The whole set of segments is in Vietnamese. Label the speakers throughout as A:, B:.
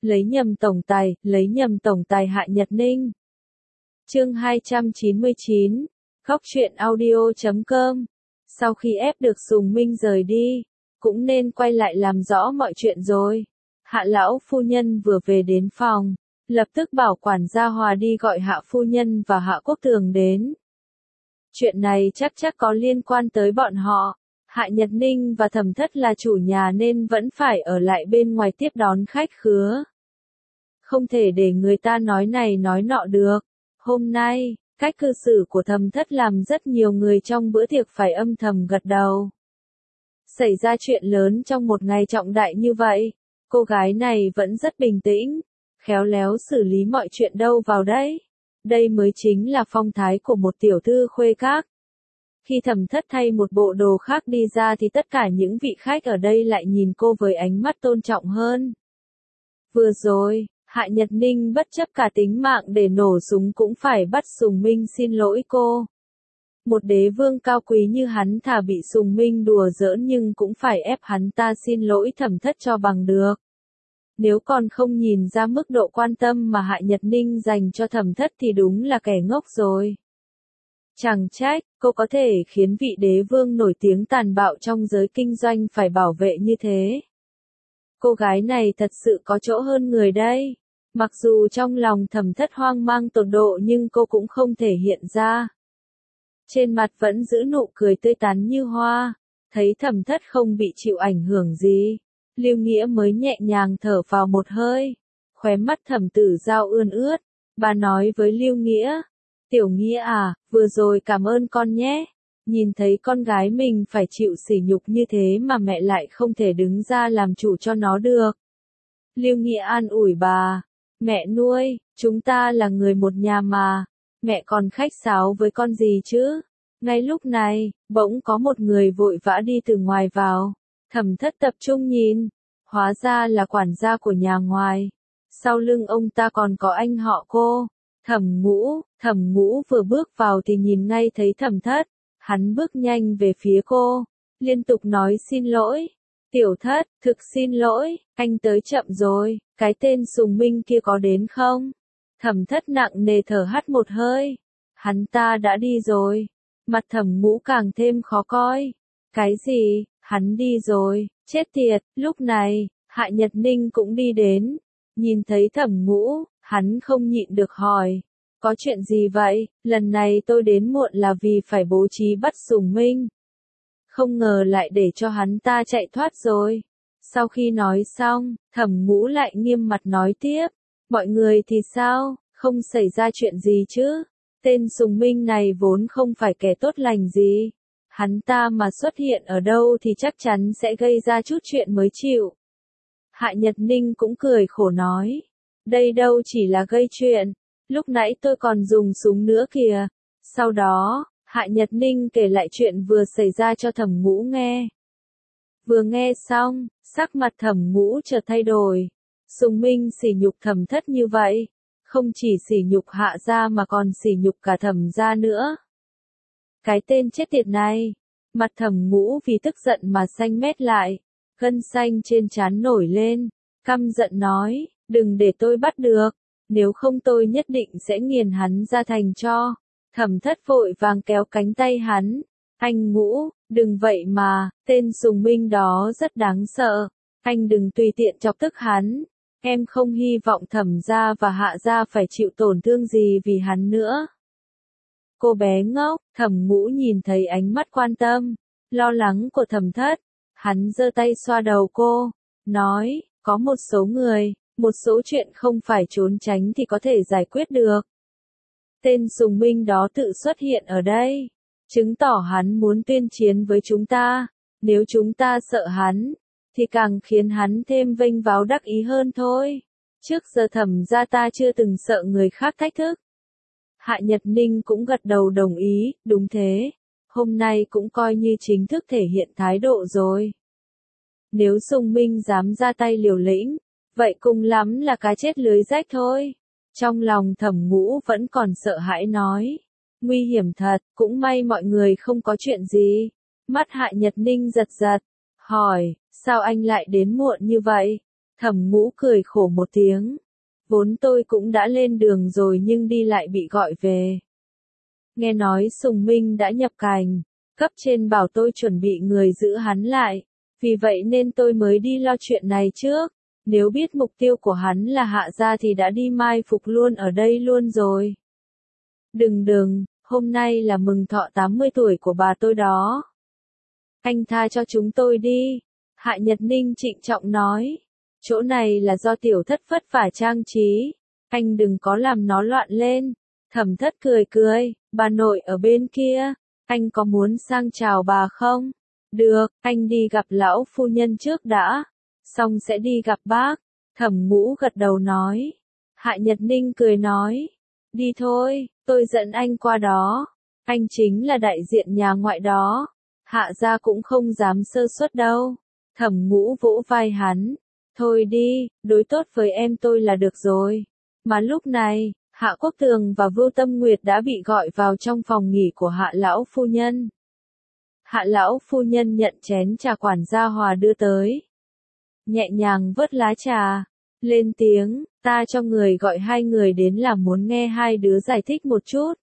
A: lấy nhầm tổng tài Hạ Nhật Ninh. Chương 299, Góc truyện audio.com. Sau khi ép được Sùng Minh rời đi, cũng nên quay lại làm rõ mọi chuyện rồi. Hạ lão phu nhân vừa về đến phòng, lập tức bảo quản gia Hòa đi gọi Hạ phu nhân và Hạ Quốc Tường đến. Chuyện này chắc có liên quan tới bọn họ. Hạ Nhật Ninh và Thẩm Thất là chủ nhà nên vẫn phải ở lại bên ngoài tiếp đón khách khứa. Không thể để người ta nói này nói nọ được. Hôm nay, cách cư xử của Thẩm Thất làm rất nhiều người trong bữa tiệc phải âm thầm gật đầu. Xảy ra chuyện lớn trong một ngày trọng đại như vậy, cô gái này vẫn rất bình tĩnh, khéo léo xử lý mọi chuyện đâu vào đấy. Đây mới chính là phong thái của một tiểu thư khuê các. Khi Thẩm Thất thay một bộ đồ khác đi ra thì tất cả những vị khách ở đây lại nhìn cô với ánh mắt tôn trọng hơn. Vừa rồi, Hạ Nhật Ninh bất chấp cả tính mạng để nổ súng cũng phải bắt Sùng Minh xin lỗi cô. Một đế vương cao quý như hắn thà bị Sùng Minh đùa giỡn nhưng cũng phải ép hắn ta xin lỗi Thẩm Thất cho bằng được. Nếu còn không nhìn ra mức độ quan tâm mà Hạ Nhật Ninh dành cho Thẩm Thất thì đúng là kẻ ngốc rồi. Chẳng trách, cô có thể khiến vị đế vương nổi tiếng tàn bạo trong giới kinh doanh phải bảo vệ như thế. Cô gái này thật sự có chỗ hơn người đây. Mặc dù trong lòng Thẩm Thất hoang mang tột độ nhưng cô cũng không thể hiện ra. Trên mặt vẫn giữ nụ cười tươi tắn như hoa. Thấy Thẩm Thất không bị chịu ảnh hưởng gì, Lưu Nghĩa mới nhẹ nhàng thở vào một hơi. Khóe mắt Thẩm Tử Giao ươn ướt. Bà nói với Lưu Nghĩa, Tiểu Nghĩa à, vừa rồi cảm ơn con nhé. Nhìn thấy con gái mình phải chịu sỉ nhục như thế mà mẹ lại không thể đứng ra làm chủ cho nó được. Lưu Nghĩa an ủi bà, mẹ nuôi, chúng ta là người một nhà mà, mẹ còn khách sáo với con gì chứ. Ngay lúc này, bỗng có một người vội vã đi từ ngoài vào. Thẩm Thất tập trung nhìn, hóa ra là quản gia của nhà ngoài. Sau lưng ông ta còn có anh họ cô, Thẩm Ngũ vừa bước vào thì nhìn ngay thấy Thẩm Thất. Hắn bước nhanh về phía cô, liên tục nói xin lỗi. Tiểu Thất, thực xin lỗi, anh tới chậm rồi, cái tên Sùng Minh kia có đến không? Thẩm Thất nặng nề thở hắt một hơi. Hắn ta đã đi rồi. Mặt Thẩm Ngũ càng thêm khó coi. Cái gì? Hắn đi rồi, chết tiệt. Lúc này, Hạ Nhật Ninh cũng đi đến. Nhìn thấy Thẩm Ngũ, hắn không nhịn được hỏi. Có chuyện gì vậy? Lần này tôi đến muộn là vì phải bố trí bắt Sùng Minh. Không ngờ lại để cho hắn ta chạy thoát rồi. Sau khi nói xong, Thẩm Ngũ lại nghiêm mặt nói tiếp. Mọi người thì sao? Không xảy ra chuyện gì chứ? Tên Sùng Minh này vốn không phải kẻ tốt lành gì. Hắn ta mà xuất hiện ở đâu thì chắc chắn sẽ gây ra chút chuyện mới chịu. Hạ Nhật Ninh cũng cười khổ nói. Đây đâu chỉ là gây chuyện. Lúc nãy tôi còn dùng súng nữa kìa. Sau đó, Hạ Nhật Ninh kể lại chuyện vừa xảy ra cho Thẩm Ngũ nghe. Vừa nghe xong, sắc mặt Thẩm Ngũ chợt thay đổi. Sùng Minh sỉ nhục Thẩm Thất như vậy, không chỉ sỉ nhục Hạ gia mà còn sỉ nhục cả Thẩm gia nữa. Cái tên chết tiệt này, mặt Thẩm Ngũ vì tức giận mà xanh mét lại, gân xanh trên trán nổi lên, căm giận nói, đừng để tôi bắt được. Nếu không tôi nhất định sẽ nghiền hắn ra thành tro. Thẩm Thất vội vàng kéo cánh tay hắn. Anh Ngũ, đừng vậy mà, tên Sùng Minh đó rất đáng sợ. Anh đừng tùy tiện chọc tức hắn. Em không hy vọng Thẩm gia và Hạ gia phải chịu tổn thương gì vì hắn nữa. Cô bé ngốc, Thẩm Ngũ nhìn thấy ánh mắt quan tâm, lo lắng của Thẩm Thất. Hắn giơ tay xoa đầu cô, nói, có một số người, một số chuyện không phải trốn tránh thì có thể giải quyết được. Tên Sùng Minh đó tự xuất hiện ở đây, chứng tỏ hắn muốn tuyên chiến với chúng ta. Nếu chúng ta sợ hắn, thì càng khiến hắn thêm vênh váo đắc ý hơn thôi. Trước giờ Thẩm gia ta chưa từng sợ người khác thách thức. Hạ Nhật Ninh cũng gật đầu đồng ý, đúng thế. Hôm nay cũng coi như chính thức thể hiện thái độ rồi. Nếu Sùng Minh dám ra tay liều lĩnh, vậy cùng lắm là cá chết lưới rách thôi. Trong lòng Thẩm Ngũ vẫn còn sợ hãi nói. Nguy hiểm thật, cũng may mọi người không có chuyện gì. Mắt Hạ Nhật Ninh giật giật, hỏi, sao anh lại đến muộn như vậy? Thẩm Ngũ cười khổ một tiếng. Vốn tôi cũng đã lên đường rồi nhưng đi lại bị gọi về. Nghe nói Sùng Minh đã nhập cảnh, cấp trên bảo tôi chuẩn bị người giữ hắn lại. Vì vậy nên tôi mới đi lo chuyện này trước. Nếu biết mục tiêu của hắn là Hạ gia thì đã đi mai phục luôn ở đây luôn rồi. Đừng, hôm nay là mừng thọ 80 tuổi của bà tôi đó. Anh tha cho chúng tôi đi. Hạ Nhật Ninh trịnh trọng nói. Chỗ này là do tiểu thất vất vả trang trí. Anh đừng có làm nó loạn lên. Thẩm Thất cười, bà nội ở bên kia. Anh có muốn sang chào bà không? Được, anh đi gặp lão phu nhân trước đã. Xong sẽ đi gặp bác. Thẩm Ngũ gật đầu nói. Hạ Nhật Ninh cười nói. Đi thôi, tôi dẫn anh qua đó. Anh chính là đại diện nhà ngoại đó. Hạ gia cũng không dám sơ suất đâu. Thẩm Ngũ vỗ vai hắn. Thôi đi, đối tốt với em tôi là được rồi. Mà lúc này, Hạ Quốc Tường và Vưu Tâm Nguyệt đã bị gọi vào trong phòng nghỉ của Hạ lão phu nhân. Hạ lão phu nhân nhận chén trà quản gia Hòa đưa tới. Nhẹ nhàng vớt lá trà, lên tiếng, ta cho người gọi hai người đến là muốn nghe hai đứa giải thích một chút.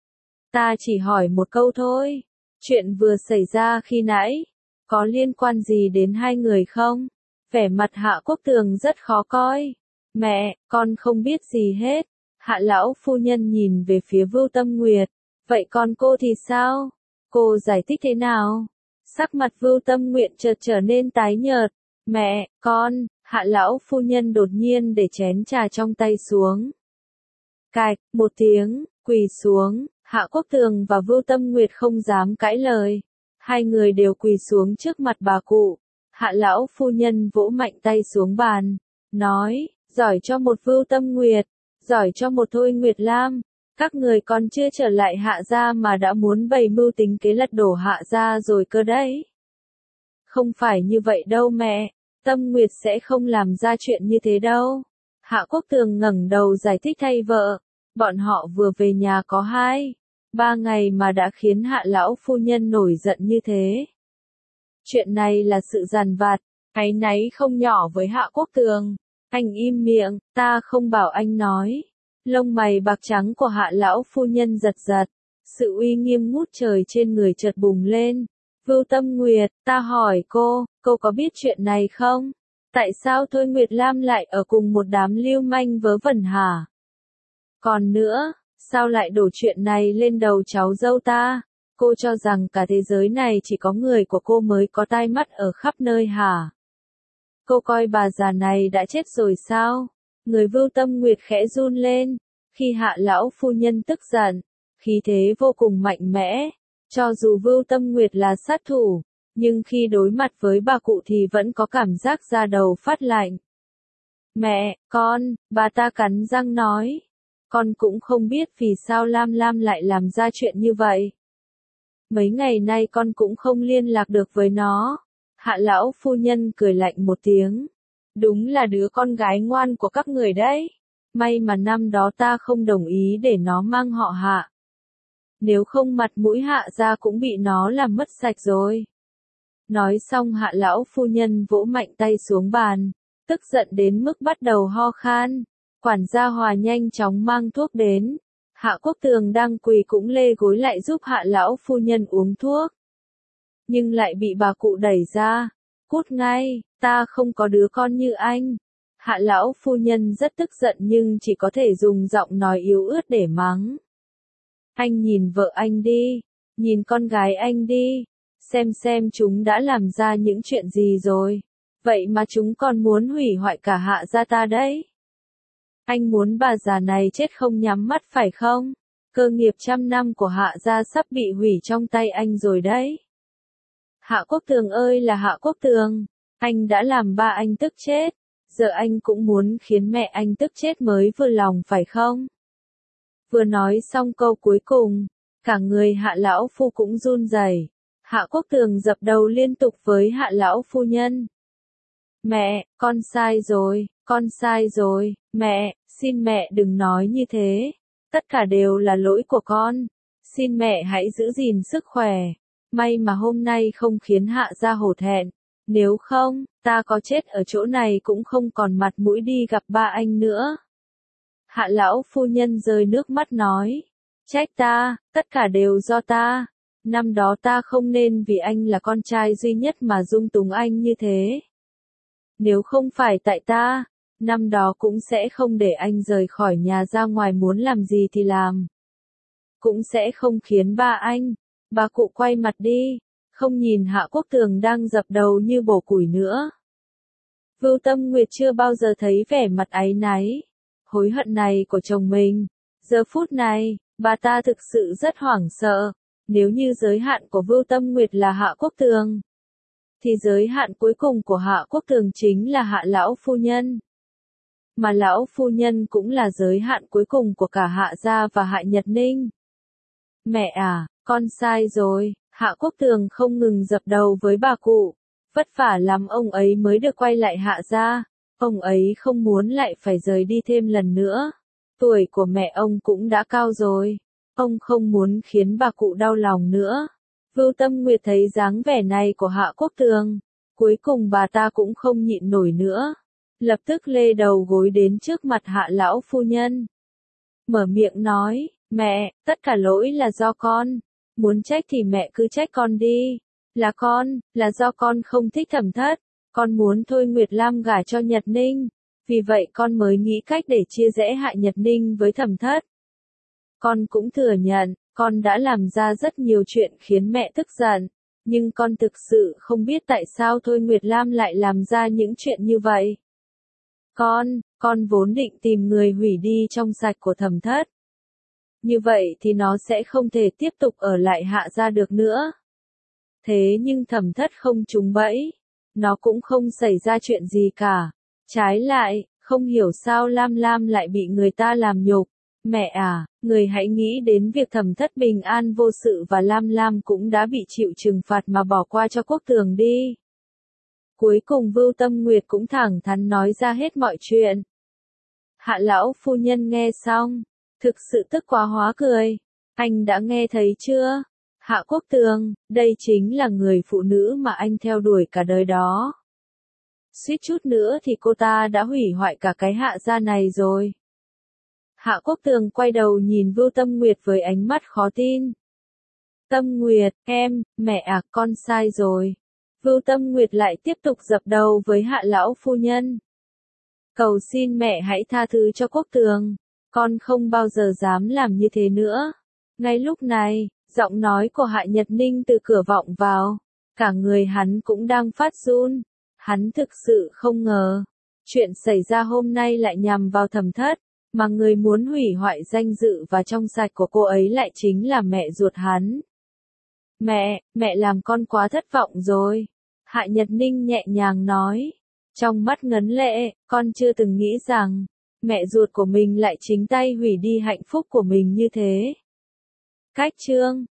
A: Ta chỉ hỏi một câu thôi, chuyện vừa xảy ra khi nãy, có liên quan gì đến hai người không? Vẻ mặt Hạ Quốc Tường rất khó coi. Mẹ, con không biết gì hết. Hạ lão phu nhân nhìn về phía Vưu Tâm Nguyệt. Vậy con cô thì sao? Cô giải thích thế nào? Sắc mặt Vưu Tâm Nguyệt chợt trở nên tái nhợt. Mẹ, con, Hạ lão phu nhân đột nhiên để chén trà trong tay xuống. Cạch, một tiếng, quỳ xuống, Hạ Quốc Tường và Vưu Tâm Nguyệt không dám cãi lời. Hai người đều quỳ xuống trước mặt bà cụ. Hạ lão phu nhân vỗ mạnh tay xuống bàn, nói, giỏi cho một Vưu Tâm Nguyệt, giỏi cho một Thôi Nguyệt Lam, các người còn chưa trở lại Hạ gia mà đã muốn bày mưu tính kế lật đổ Hạ gia rồi cơ đấy. Không phải như vậy đâu mẹ, Tâm Nguyệt sẽ không làm ra chuyện như thế đâu. Hạ Quốc Tường ngẩng đầu giải thích thay vợ, bọn họ vừa về nhà có 2-3 ngày mà đã khiến Hạ lão phu nhân nổi giận như thế. Chuyện này là sự giàn vặt, áy náy không nhỏ với Hạ Quốc Tường. Anh im miệng, ta không bảo anh nói. Lông mày bạc trắng của Hạ lão phu nhân giật giật. Sự uy nghiêm ngút trời trên người chợt bùng lên. Vưu Tâm Nguyệt, ta hỏi cô có biết chuyện này không? Tại sao Thôi Nguyệt Lam lại ở cùng một đám lưu manh vớ vẩn hả? Còn nữa, sao lại đổ chuyện này lên đầu cháu dâu ta? Cô cho rằng cả thế giới này chỉ có người của cô mới có tai mắt ở khắp nơi hả? Cô coi bà già này đã chết rồi sao? Người Vưu Tâm Nguyệt khẽ run lên, khi Hạ lão phu nhân tức giận, khí thế vô cùng mạnh mẽ. Cho dù Vưu Tâm Nguyệt là sát thủ, nhưng khi đối mặt với bà cụ thì vẫn có cảm giác da đầu phát lạnh. Mẹ, con, bà ta cắn răng nói. Con cũng không biết vì sao Lam Lam lại làm ra chuyện như vậy. Mấy ngày nay con cũng không liên lạc được với nó. Hạ lão phu nhân cười lạnh một tiếng. Đúng là đứa con gái ngoan của các người đấy. May mà năm đó ta không đồng ý để nó mang họ Hạ. Nếu không mặt mũi Hạ gia cũng bị nó làm mất sạch rồi. Nói xong Hạ lão phu nhân vỗ mạnh tay xuống bàn, tức giận đến mức bắt đầu ho khan. Quản gia Hòa nhanh chóng mang thuốc đến. Hạ Quốc Tường đang quỳ cũng lê gối lại giúp Hạ lão phu nhân uống thuốc. Nhưng lại bị bà cụ đẩy ra. Cút ngay, ta không có đứa con như anh. Hạ lão phu nhân rất tức giận nhưng chỉ có thể dùng giọng nói yếu ớt để mắng. Anh nhìn vợ anh đi, nhìn con gái anh đi, xem chúng đã làm ra những chuyện gì rồi. Vậy mà chúng còn muốn hủy hoại cả Hạ gia ta đấy. Anh muốn bà già này chết không nhắm mắt phải không? Cơ nghiệp 100 năm của Hạ gia sắp bị hủy trong tay anh rồi đấy. Hạ Quốc Tường ơi là Hạ Quốc Tường, anh đã làm ba anh tức chết, giờ anh cũng muốn khiến mẹ anh tức chết mới vừa lòng phải không? Vừa nói xong câu cuối cùng, cả người Hạ lão phu cũng run rẩy. Hạ Quốc Tường dập đầu liên tục với Hạ lão phu nhân. Mẹ, con sai rồi, mẹ, xin mẹ đừng nói như thế. Tất cả đều là lỗi của con. Xin mẹ hãy giữ gìn sức khỏe. May mà hôm nay không khiến Hạ gia hổ thẹn. Nếu không, ta có chết ở chỗ này cũng không còn mặt mũi đi gặp ba anh nữa. Hạ lão phu nhân rơi nước mắt nói. Trách ta, tất cả đều do ta. Năm đó ta không nên vì anh là con trai duy nhất mà dung túng anh như thế. Nếu không phải tại ta, năm đó cũng sẽ không để anh rời khỏi nhà ra ngoài muốn làm gì thì làm. Cũng sẽ không khiến ba anh. Bà cụ quay mặt đi, không nhìn Hạ Quốc Tường đang dập đầu như bổ củi nữa. Vưu Tâm Nguyệt chưa bao giờ thấy vẻ mặt áy náy, hối hận này của chồng mình. Giờ phút này, bà ta thực sự rất hoảng sợ. Nếu như giới hạn của Vưu Tâm Nguyệt là Hạ Quốc Tường, thì giới hạn cuối cùng của Hạ Quốc Tường chính là Hạ lão phu nhân. Mà lão phu nhân cũng là giới hạn cuối cùng của cả Hạ gia và Hạ Nhật Ninh. Mẹ à, con sai rồi. Hạ Quốc Tường không ngừng dập đầu với bà cụ. Vất vả lắm ông ấy mới được quay lại Hạ gia. Ông ấy không muốn lại phải rời đi thêm lần nữa. Tuổi của mẹ ông cũng đã cao rồi. Ông không muốn khiến bà cụ đau lòng nữa. Vưu Tâm Nguyệt thấy dáng vẻ này của Hạ Quốc Tường. Cuối cùng bà ta cũng không nhịn nổi nữa. Lập tức lê đầu gối đến trước mặt Hạ lão phu nhân. Mở miệng nói, mẹ, tất cả lỗi là do con. Muốn trách thì mẹ cứ trách con đi. Là do con không thích Thẩm Thất. Con muốn Thôi Nguyệt Lam gả cho Nhật Ninh. Vì vậy con mới nghĩ cách để chia rẽ Hạ Nhật Ninh với Thẩm Thất. Con cũng thừa nhận, con đã làm ra rất nhiều chuyện khiến mẹ tức giận. Nhưng con thực sự không biết tại sao Thôi Nguyệt Lam lại làm ra những chuyện như vậy. Con vốn định tìm người hủy đi trong sạch của Thẩm Thất. Như vậy thì nó sẽ không thể tiếp tục ở lại Hạ gia được nữa. Thế nhưng Thẩm Thất không trúng bẫy. Nó cũng không xảy ra chuyện gì cả. Trái lại, không hiểu sao Lam Lam lại bị người ta làm nhục. Mẹ à, người hãy nghĩ đến việc Thẩm Thất bình an vô sự và Lam Lam cũng đã bị chịu trừng phạt mà bỏ qua cho Quốc Tường đi. Cuối cùng Vưu Tâm Nguyệt cũng thẳng thắn nói ra hết mọi chuyện. Hạ lão phu nhân nghe xong, thực sự tức quá hóa cười. Anh đã nghe thấy chưa? Hạ Quốc Tường, đây chính là người phụ nữ mà anh theo đuổi cả đời đó. Suýt chút nữa thì cô ta đã hủy hoại cả cái Hạ gia này rồi. Hạ Quốc Tường quay đầu nhìn Vưu Tâm Nguyệt với ánh mắt khó tin. Tâm Nguyệt, mẹ à, con sai rồi. Vưu Tâm Nguyệt lại tiếp tục dập đầu với Hạ lão phu nhân. Cầu xin mẹ hãy tha thứ cho Quốc Tường. Con không bao giờ dám làm như thế nữa. Ngay lúc này, giọng nói của Hạ Nhật Ninh từ cửa vọng vào. Cả người hắn cũng đang phát run. Hắn thực sự không ngờ. Chuyện xảy ra hôm nay lại nhằm vào Thẩm Thất. Mà người muốn hủy hoại danh dự và trong sạch của cô ấy lại chính là mẹ ruột hắn. Mẹ làm con quá thất vọng rồi. Hạ Nhật Ninh nhẹ nhàng nói. Trong mắt ngấn lệ, con chưa từng nghĩ rằng, mẹ ruột của mình lại chính tay hủy đi hạnh phúc của mình như thế. Cách chương